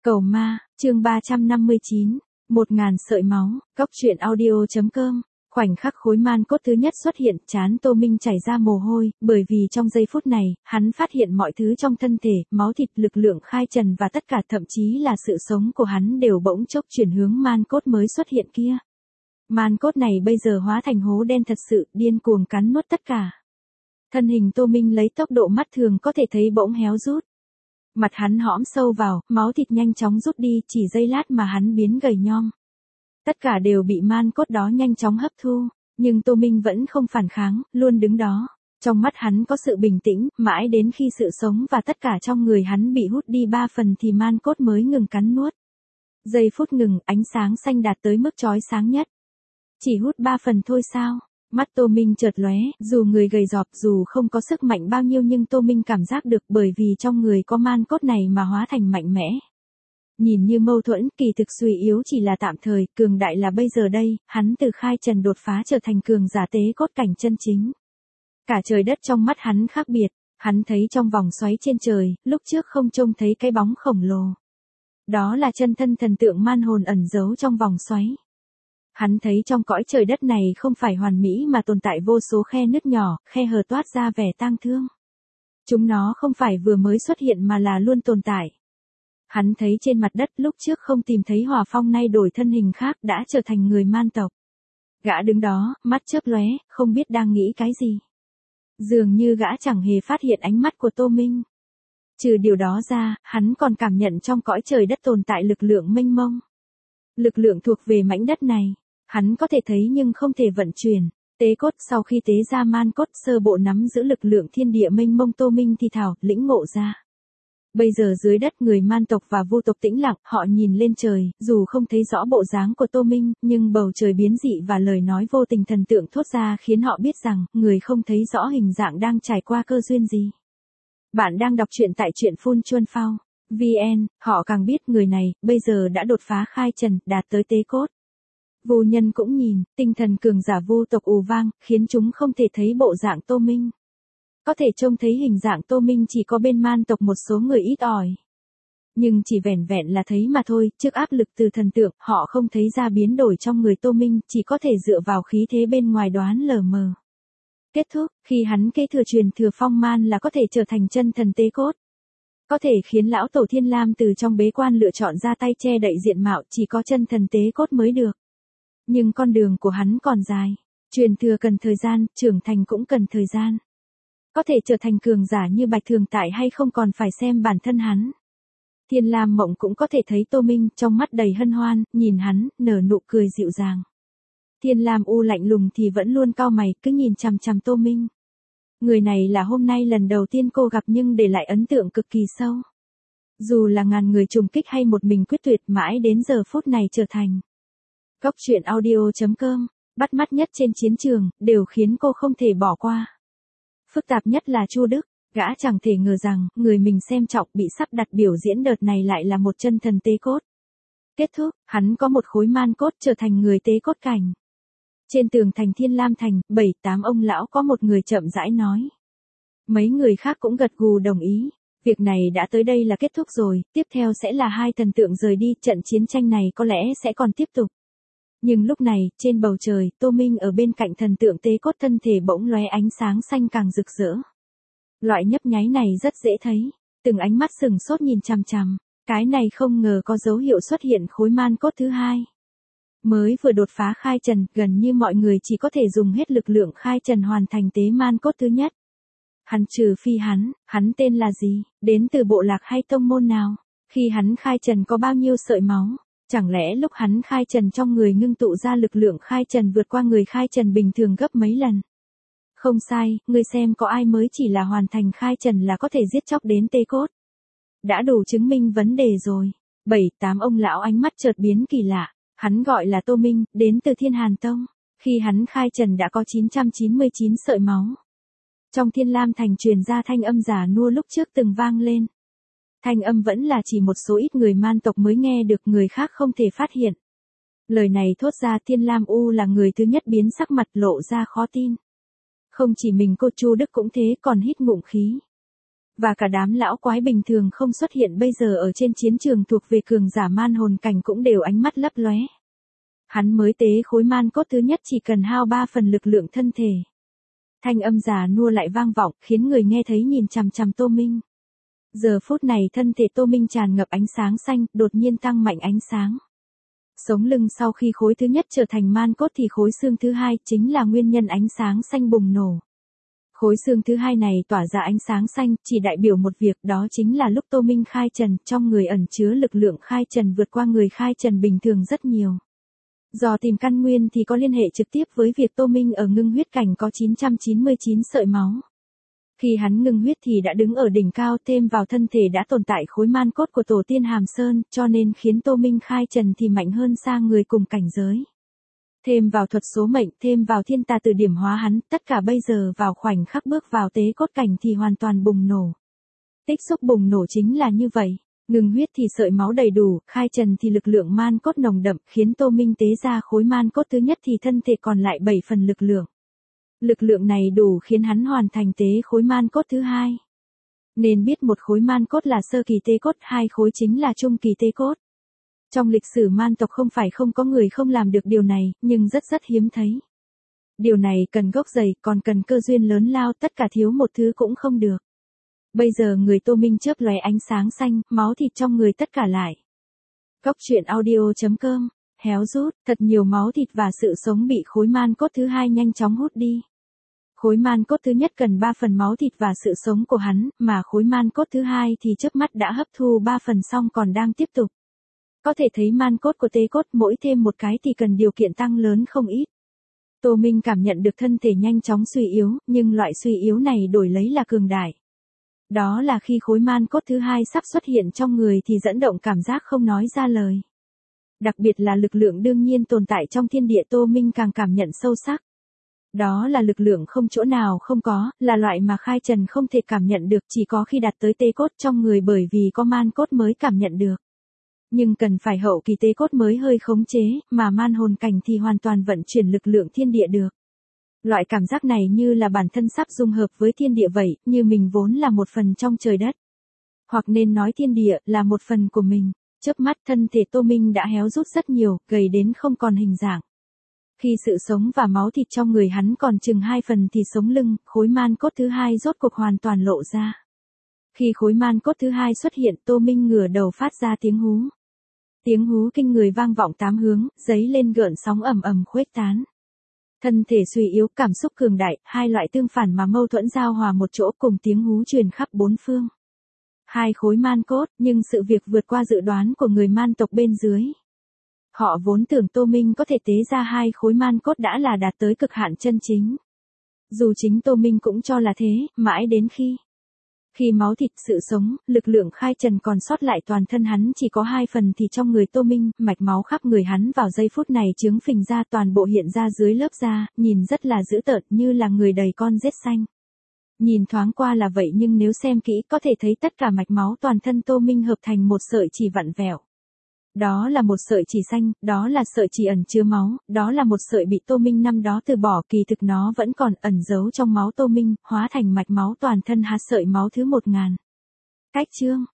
Cầu ma, chương 359, 1000 sợi máu, Cóc truyện audio.com. Khoảnh khắc khối man cốt thứ nhất xuất hiện, trán Tô Minh chảy ra mồ hôi, bởi vì trong giây phút này, hắn phát hiện mọi thứ trong thân thể, máu thịt, lực lượng khai trần và tất cả thậm chí là sự sống của hắn đều bỗng chốc chuyển hướng man cốt mới xuất hiện kia. Man cốt này bây giờ hóa thành hố đen thật sự, điên cuồng cắn nuốt tất cả. Thân hình Tô Minh lấy tốc độ mắt thường có thể thấy bỗng héo rút. Mặt hắn hõm sâu vào, máu thịt nhanh chóng rút đi, chỉ giây lát mà hắn biến gầy nhom. Tất cả đều bị man cốt đó nhanh chóng hấp thu, nhưng Tô Minh vẫn không phản kháng, luôn đứng đó. Trong mắt hắn có sự bình tĩnh, mãi đến khi sự sống và tất cả trong người hắn bị hút đi 3 phần thì man cốt mới ngừng cắn nuốt. Giây phút ngừng, ánh sáng xanh đạt tới mức chói sáng nhất. Chỉ hút 3 phần thôi sao? Mắt Tô Minh chợt lóe, dù người gầy rọp, dù không có sức mạnh bao nhiêu nhưng Tô Minh cảm giác được bởi vì trong người có man cốt này mà hóa thành mạnh mẽ. Nhìn như mâu thuẫn, kỳ thực suy yếu chỉ là tạm thời, cường đại là bây giờ đây, hắn từ khai trần đột phá trở thành cường giả tế cốt cảnh chân chính. Cả trời đất trong mắt hắn khác biệt, hắn thấy trong vòng xoáy trên trời, lúc trước không trông thấy cái bóng khổng lồ. Đó là chân thân thần tượng man hồn ẩn giấu trong vòng xoáy. Hắn thấy trong cõi trời đất này không phải hoàn mỹ mà tồn tại vô số khe nứt nhỏ, khe hở toát ra vẻ tang thương. Chúng nó không phải vừa mới xuất hiện mà là luôn tồn tại. Hắn thấy trên mặt đất lúc trước không tìm thấy Hòa Phong nay đổi thân hình khác đã trở thành người man tộc. Gã đứng đó, mắt chớp lóe, không biết đang nghĩ cái gì. Dường như gã chẳng hề phát hiện ánh mắt của Tô Minh. Trừ điều đó ra, hắn còn cảm nhận trong cõi trời đất tồn tại lực lượng mênh mông. Lực lượng thuộc về mảnh đất này. Hắn có thể thấy nhưng không thể vận chuyển. Tế cốt sau khi tế ra man cốt sơ bộ nắm giữ lực lượng thiên địa mênh mông Tô Minh thì thảo, lĩnh ngộ ra. Bây giờ dưới đất người man tộc và vu tộc tĩnh lặng, họ nhìn lên trời, dù không thấy rõ bộ dáng của Tô Minh, nhưng bầu trời biến dị và lời nói vô tình thần tượng thốt ra khiến họ biết rằng, người không thấy rõ hình dạng đang trải qua cơ duyên gì. Bạn đang đọc truyện tại truyện Phun Chuân Phao. VN, họ càng biết người này, bây giờ đã đột phá khai trần, đạt tới tế cốt. Vu nhân cũng nhìn, tinh thần cường giả vu tộc ù vang, khiến chúng không thể thấy bộ dạng Tô Minh. Có thể trông thấy hình dạng Tô Minh chỉ có bên man tộc một số người ít ỏi. Nhưng chỉ vẻn vẹn là thấy mà thôi, trước áp lực từ thần tượng, họ không thấy ra biến đổi trong người Tô Minh, chỉ có thể dựa vào khí thế bên ngoài đoán lờ mờ. Kết thúc, khi hắn kế thừa truyền thừa phong man là có thể trở thành chân thần tế cốt. Có thể khiến lão tổ Thiên Lam từ trong bế quan lựa chọn ra tay che đậy diện mạo, chỉ có chân thần tế cốt mới được. Nhưng con đường của hắn còn dài, truyền thừa cần thời gian, trưởng thành cũng cần thời gian. Có thể trở thành cường giả như Bạch Thường Tại hay không còn phải xem bản thân hắn. Thiên Lam Mộng cũng có thể thấy Tô Minh trong mắt đầy hân hoan, nhìn hắn, nở nụ cười dịu dàng. Thiên Lam U lạnh lùng thì vẫn luôn cau mày, cứ nhìn chằm chằm Tô Minh. Người này là hôm nay lần đầu tiên cô gặp nhưng để lại ấn tượng cực kỳ sâu. Dù là ngàn người trùng kích hay một mình quyết tuyệt mãi đến giờ phút này trở thành. Cóc truyện audio.com, bắt mắt nhất trên chiến trường, đều khiến cô không thể bỏ qua. Phức tạp nhất là Chu Đức, gã chẳng thể ngờ rằng, người mình xem trọng bị sắp đặt biểu diễn đợt này lại là một chân thần tế cốt. Kết thúc, hắn có một khối man cốt trở thành người tế cốt cảnh. Trên tường thành Thiên Lam Thành, 7-8 ông lão có một người chậm rãi nói. Mấy người khác cũng gật gù đồng ý. Việc này đã tới đây là kết thúc rồi, tiếp theo sẽ là hai thần tượng rời đi, trận chiến tranh này có lẽ sẽ còn tiếp tục. Nhưng lúc này, trên bầu trời, Tô Minh ở bên cạnh thần tượng tế cốt thân thể bỗng lóe ánh sáng xanh càng rực rỡ. Loại nhấp nháy này rất dễ thấy, từng ánh mắt sừng sốt nhìn chằm chằm, cái này không ngờ có dấu hiệu xuất hiện khối man cốt thứ hai. Mới vừa đột phá khai trần, gần như mọi người chỉ có thể dùng hết lực lượng khai trần hoàn thành tế man cốt thứ nhất. Hắn trừ phi hắn tên là gì, đến từ bộ lạc hay tông môn nào, khi hắn khai trần có bao nhiêu sợi máu. Chẳng lẽ lúc hắn khai trần trong người ngưng tụ ra lực lượng khai trần vượt qua người khai trần bình thường gấp mấy lần? Không sai, ngươi xem có ai mới chỉ là hoàn thành khai trần là có thể giết chóc đến tế cốt. Đã đủ chứng minh vấn đề rồi. 7-8 ông lão ánh mắt chợt biến kỳ lạ. Hắn gọi là Tô Minh, đến từ Thiên Hàn Tông. Khi hắn khai trần đã có 999 sợi máu. Trong Thiên Lam Thành truyền ra thanh âm giả nua lúc trước từng vang lên. Thanh âm vẫn là chỉ một số ít người man tộc mới nghe được, người khác không thể phát hiện. Lời này thốt ra Thiên Lam U là người thứ nhất biến sắc mặt lộ ra khó tin. Không chỉ mình cô Chu Đức cũng thế, còn hít ngụm khí. Và cả đám lão quái bình thường không xuất hiện bây giờ ở trên chiến trường thuộc về cường giả man hồn cảnh cũng đều ánh mắt lấp lóe. Hắn mới tế khối man cốt thứ nhất chỉ cần hao 3 phần lực lượng thân thể. Thanh âm già nua lại vang vọng, khiến người nghe thấy nhìn chằm chằm Tô Minh. Giờ phút này thân thể Tô Minh tràn ngập ánh sáng xanh, đột nhiên tăng mạnh ánh sáng. Sống lưng sau khi khối thứ nhất trở thành man cốt thì khối xương thứ hai chính là nguyên nhân ánh sáng xanh bùng nổ. Khối xương thứ hai này tỏa ra ánh sáng xanh, chỉ đại biểu một việc, đó chính là lúc Tô Minh khai trần, trong người ẩn chứa lực lượng khai trần vượt qua người khai trần bình thường rất nhiều. Do tìm căn nguyên thì có liên hệ trực tiếp với việc Tô Minh ở ngưng huyết cảnh có 999 sợi máu. Khi hắn ngưng huyết thì đã đứng ở đỉnh cao, thêm vào thân thể đã tồn tại khối man cốt của tổ tiên Hàm Sơn, cho nên khiến Tô Minh khai trần thì mạnh hơn xa người cùng cảnh giới. Thêm vào thuật số mệnh, thêm vào thiên tà từ điểm hóa hắn, tất cả bây giờ vào khoảnh khắc bước vào tế cốt cảnh thì hoàn toàn bùng nổ. Tích xúc bùng nổ chính là như vậy. Ngừng huyết thì sợi máu đầy đủ, khai trần thì lực lượng man cốt nồng đậm, khiến Tô Minh tế ra khối man cốt thứ nhất thì thân thể còn lại 7 phần lực lượng. Lực lượng này đủ khiến hắn hoàn thành tế khối man cốt thứ hai. Nên biết một khối man cốt là sơ kỳ tế cốt, hai khối chính là trung kỳ tế cốt. Trong lịch sử man tộc không phải không có người không làm được điều này, nhưng rất hiếm thấy. Điều này cần gốc dày, còn cần cơ duyên lớn lao, tất cả thiếu một thứ cũng không được. Bây giờ người Tô Minh chớp lóe ánh sáng xanh, máu thịt trong người tất cả lại. Góc truyện audio.com, héo rút, thật nhiều máu thịt và sự sống bị khối man cốt thứ hai nhanh chóng hút đi. Khối man cốt thứ nhất cần 3 phần máu thịt và sự sống của hắn, mà khối man cốt thứ hai thì chớp mắt đã hấp thu 3 phần xong còn đang tiếp tục. Có thể thấy man cốt của tế cốt mỗi thêm một cái thì cần điều kiện tăng lớn không ít. Tô Minh cảm nhận được thân thể nhanh chóng suy yếu, nhưng loại suy yếu này đổi lấy là cường đại. Đó là khi khối man cốt thứ hai sắp xuất hiện trong người thì dẫn động cảm giác không nói ra lời. Đặc biệt là lực lượng đương nhiên tồn tại trong thiên địa, Tô Minh càng cảm nhận sâu sắc. Đó là lực lượng không chỗ nào không có, là loại mà khai trần không thể cảm nhận được, chỉ có khi đạt tới tế cốt trong người, bởi vì có man cốt mới cảm nhận được. Nhưng cần phải hậu kỳ tế cốt mới hơi khống chế, mà man hồn cảnh thì hoàn toàn vận chuyển lực lượng thiên địa được. Loại cảm giác này như là bản thân sắp dung hợp với thiên địa vậy, như mình vốn là một phần trong trời đất. Hoặc nên nói thiên địa là một phần của mình. Chớp mắt thân thể Tô Minh đã héo rút rất nhiều, gầy đến không còn hình dạng. Khi sự sống và máu thịt trong người hắn còn chừng 2 phần thì sống lưng, khối man cốt thứ hai rốt cuộc hoàn toàn lộ ra. Khi khối man cốt thứ hai xuất hiện, Tô Minh ngửa đầu phát ra tiếng hú. Tiếng hú kinh người vang vọng 8 hướng, dấy lên gợn sóng ầm ầm khuếch tán. Thân thể suy yếu, cảm xúc cường đại, hai loại tương phản mà mâu thuẫn giao hòa một chỗ, cùng tiếng hú truyền khắp bốn phương. Hai khối man cốt, nhưng sự việc vượt qua dự đoán của người man tộc bên dưới. Họ vốn tưởng Tô Minh có thể tế ra hai khối man cốt đã là đạt tới cực hạn chân chính. Dù chính Tô Minh cũng cho là thế, mãi đến khi máu thịt, sự sống, lực lượng khai trần còn sót lại toàn thân hắn chỉ có 2 phần thì trong người Tô Minh, mạch máu khắp người hắn vào giây phút này trướng phình ra, toàn bộ hiện ra dưới lớp da, nhìn rất là dữ tợn, như là người đầy con rết xanh. Nhìn thoáng qua là vậy nhưng nếu xem kỹ có thể thấy tất cả mạch máu toàn thân Tô Minh hợp thành một sợi chỉ vặn vẹo. Đó là một sợi chỉ xanh, đó là sợi chỉ ẩn chứa máu, đó là một sợi bị Tô Minh năm đó từ bỏ, kỳ thực nó vẫn còn ẩn giấu trong máu Tô Minh, hóa thành mạch máu toàn thân há sợi máu thứ 1000. Cách chương